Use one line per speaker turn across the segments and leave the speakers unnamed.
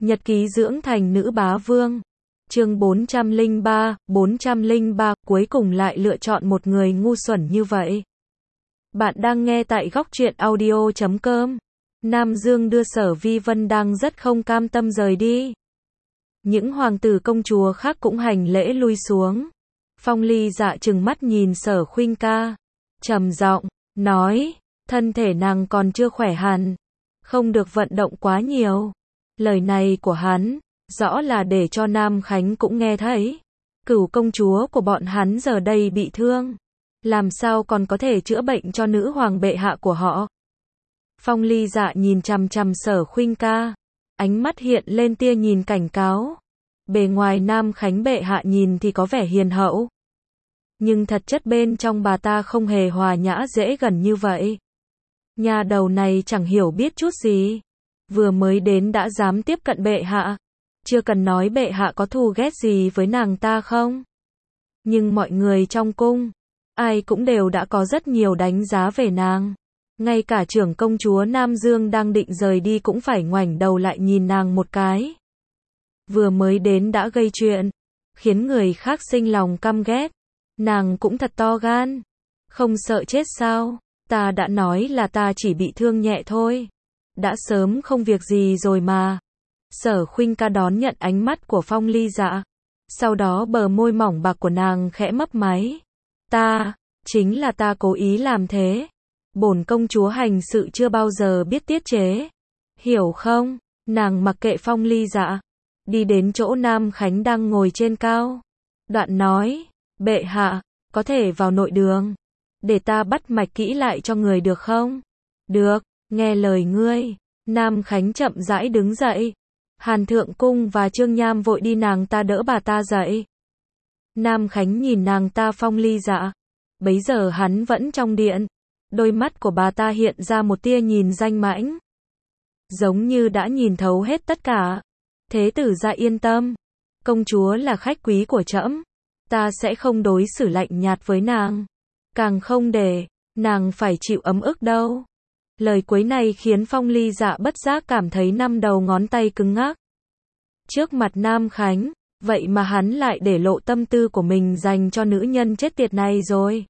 Nhật ký dưỡng thành nữ bá vương. Chương 403, cuối cùng lại lựa chọn một người ngu xuẩn như vậy. Bạn đang nghe tại góc truyện audio.com. Nam Dương đưa Sở Vi Vân đang rất không cam tâm rời đi. Những hoàng tử công chúa khác cũng hành lễ lui xuống. Phong Ly Dạ trừng mắt nhìn Sở Khuynh ca, trầm giọng nói, thân thể nàng còn chưa khỏe hẳn, không được vận động quá nhiều. Lời này của hắn, rõ là để cho Nam Khánh cũng nghe thấy. Cửu công chúa của bọn hắn giờ đây bị thương, làm sao còn có thể chữa bệnh cho nữ hoàng bệ hạ của họ. Phong Ly Dạ nhìn chằm chằm Sở Khuynh ca, ánh mắt hiện lên tia nhìn cảnh cáo. Bề ngoài Nam Khánh bệ hạ nhìn thì có vẻ hiền hậu, nhưng thật chất bên trong bà ta không hề hòa nhã dễ gần như vậy. Nhà đầu này chẳng hiểu biết chút gì, vừa mới đến đã dám tiếp cận bệ hạ. Chưa cần nói bệ hạ có thù ghét gì với nàng ta không, nhưng mọi người trong cung, ai cũng đều đã có rất nhiều đánh giá về nàng. Ngay cả trưởng công chúa Nam Dương đang định rời đi cũng phải ngoảnh đầu lại nhìn nàng một cái. Vừa mới đến đã gây chuyện, khiến người khác sinh lòng căm ghét. Nàng cũng thật to gan, không sợ chết sao? Ta đã nói là ta chỉ bị thương nhẹ thôi, đã sớm không việc gì rồi mà. Sở Khuynh ca đón nhận ánh mắt của Phong Ly Dạ, sau đó bờ môi mỏng bạc của nàng khẽ mấp máy. Chính là ta cố ý làm thế. Bổn công chúa hành sự chưa bao giờ biết tiết chế, hiểu không? Nàng mặc kệ Phong Ly Dạ, đi đến chỗ Nam Khánh đang ngồi trên cao. Đoạn nói, bệ hạ, có thể vào nội đường, để ta bắt mạch kỹ lại cho người được không? Được, nghe lời ngươi. Nam Khánh chậm rãi đứng dậy. Hàn Thượng Cung và Trương Nham vội đi nàng ta đỡ bà ta dậy. Nam Khánh nhìn nàng ta Phong Ly Dạ, bấy giờ hắn vẫn trong điện. Đôi mắt của bà ta hiện ra một tia nhìn danh mãnh, giống như đã nhìn thấu hết tất cả. Thế tử gia yên tâm, công chúa là khách quý của trẫm, ta sẽ không đối xử lạnh nhạt với nàng, càng không để nàng phải chịu ấm ức đâu. Lời cuối này khiến Phong Ly Dạ bất giác cảm thấy năm đầu ngón tay cứng ngắc. Trước mặt Nam Khánh, vậy mà hắn lại để lộ tâm tư của mình dành cho nữ nhân chết tiệt này rồi.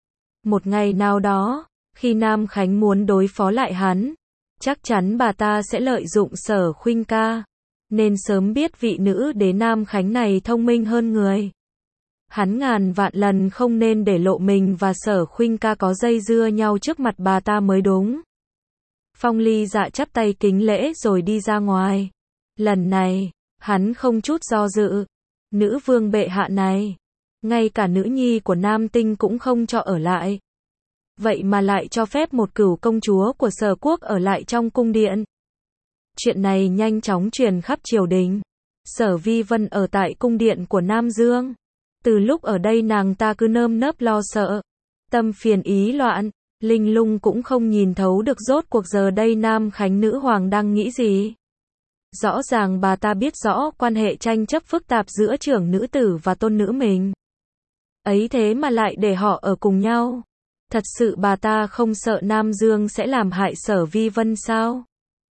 Một ngày nào đó, khi Nam Khánh muốn đối phó lại hắn, chắc chắn bà ta sẽ lợi dụng Sở Khuynh ca. Nên sớm biết vị nữ đế Nam Khánh này thông minh hơn người. Hắn ngàn vạn lần không nên để lộ mình và Sở Khuynh ca có dây dưa nhau trước mặt bà ta mới đúng. Phong Ly Dạ chắp tay kính lễ rồi đi ra ngoài. Lần này, hắn không chút do dự. Nữ vương bệ hạ này, ngay cả nữ nhi của Nam Tinh cũng không cho ở lại. Vậy mà lại cho phép một cửu công chúa của Sở quốc ở lại trong cung điện. Chuyện này nhanh chóng truyền khắp triều đình. Sở Vi Vân ở tại cung điện của Nam Dương. Từ lúc ở đây nàng ta cứ nơm nớp lo sợ, tâm phiền ý loạn. Linh Lung cũng không nhìn thấu được rốt cuộc giờ đây Nam Khánh nữ hoàng đang nghĩ gì. Rõ ràng bà ta biết rõ quan hệ tranh chấp phức tạp giữa trưởng nữ tử và tôn nữ mình. Ấy thế mà lại để họ ở cùng nhau. Thật sự bà ta không sợ Nam Dương sẽ làm hại Sở Vi Vân sao?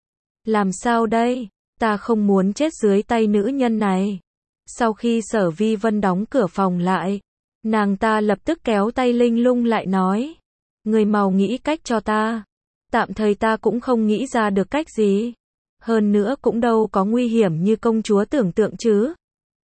Làm sao đây? Ta không muốn chết dưới tay nữ nhân này. Sau khi Sở Vi Vân đóng cửa phòng lại, nàng ta lập tức kéo tay Linh Lung lại nói, người mau nghĩ cách cho ta. Tạm thời ta cũng không nghĩ ra được cách gì. Hơn nữa cũng đâu có nguy hiểm như công chúa tưởng tượng chứ.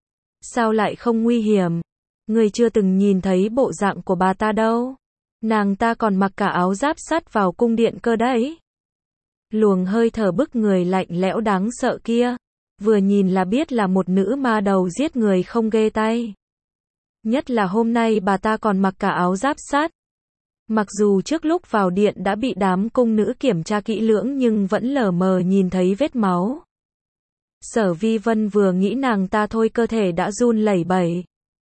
Sao lại không nguy hiểm? Người chưa từng nhìn thấy bộ dạng của bà ta đâu. Nàng ta còn mặc cả áo giáp sắt vào cung điện cơ đấy. Luồng hơi thở bức người lạnh lẽo đáng sợ kia, vừa nhìn là biết là một nữ ma đầu giết người không ghê tay. Nhất là hôm nay bà ta còn mặc cả áo giáp sắt. Mặc dù trước lúc vào điện đã bị đám cung nữ kiểm tra kỹ lưỡng nhưng vẫn lờ mờ nhìn thấy vết máu. Sở Vi Vân vừa nghĩ nàng ta thôi cơ thể đã run lẩy bẩy.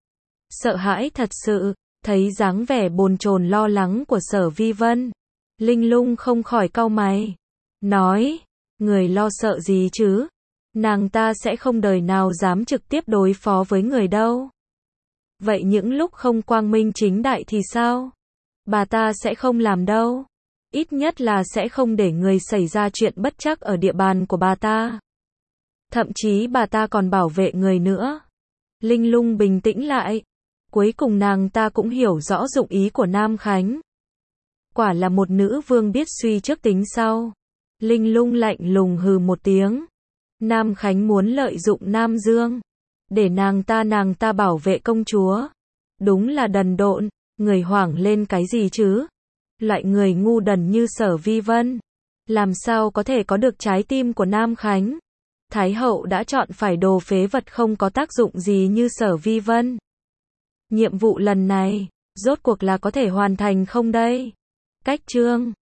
Sợ hãi thật sự, thấy dáng vẻ bồn chồn lo lắng của Sở Vi Vân. Linh Lung không khỏi cau mày, nói, người lo sợ gì chứ? Nàng ta sẽ không đời nào dám trực tiếp đối phó với người đâu. Vậy những lúc không quang minh chính đại thì sao? Bà ta sẽ không làm đâu. Ít nhất là sẽ không để người xảy ra chuyện bất trắc ở địa bàn của bà ta. Thậm chí bà ta còn bảo vệ người nữa. Linh Lung bình tĩnh lại. Cuối cùng nàng ta cũng hiểu rõ dụng ý của Nam Khánh. Quả là một nữ vương biết suy trước tính sau. Linh Lung lạnh lùng hừ một tiếng. Nam Khánh muốn lợi dụng Nam Dương. Để nàng ta bảo vệ công chúa. Đúng là đần độn, người hoảng lên cái gì chứ? Loại người ngu đần như Sở Vi Vân. Làm sao có thể có được trái tim của Nam Khánh? Thái hậu đã chọn phải đồ phế vật không có tác dụng gì như Sở Vi Vân. Nhiệm vụ lần này, rốt cuộc là có thể hoàn thành không đây? Cách chương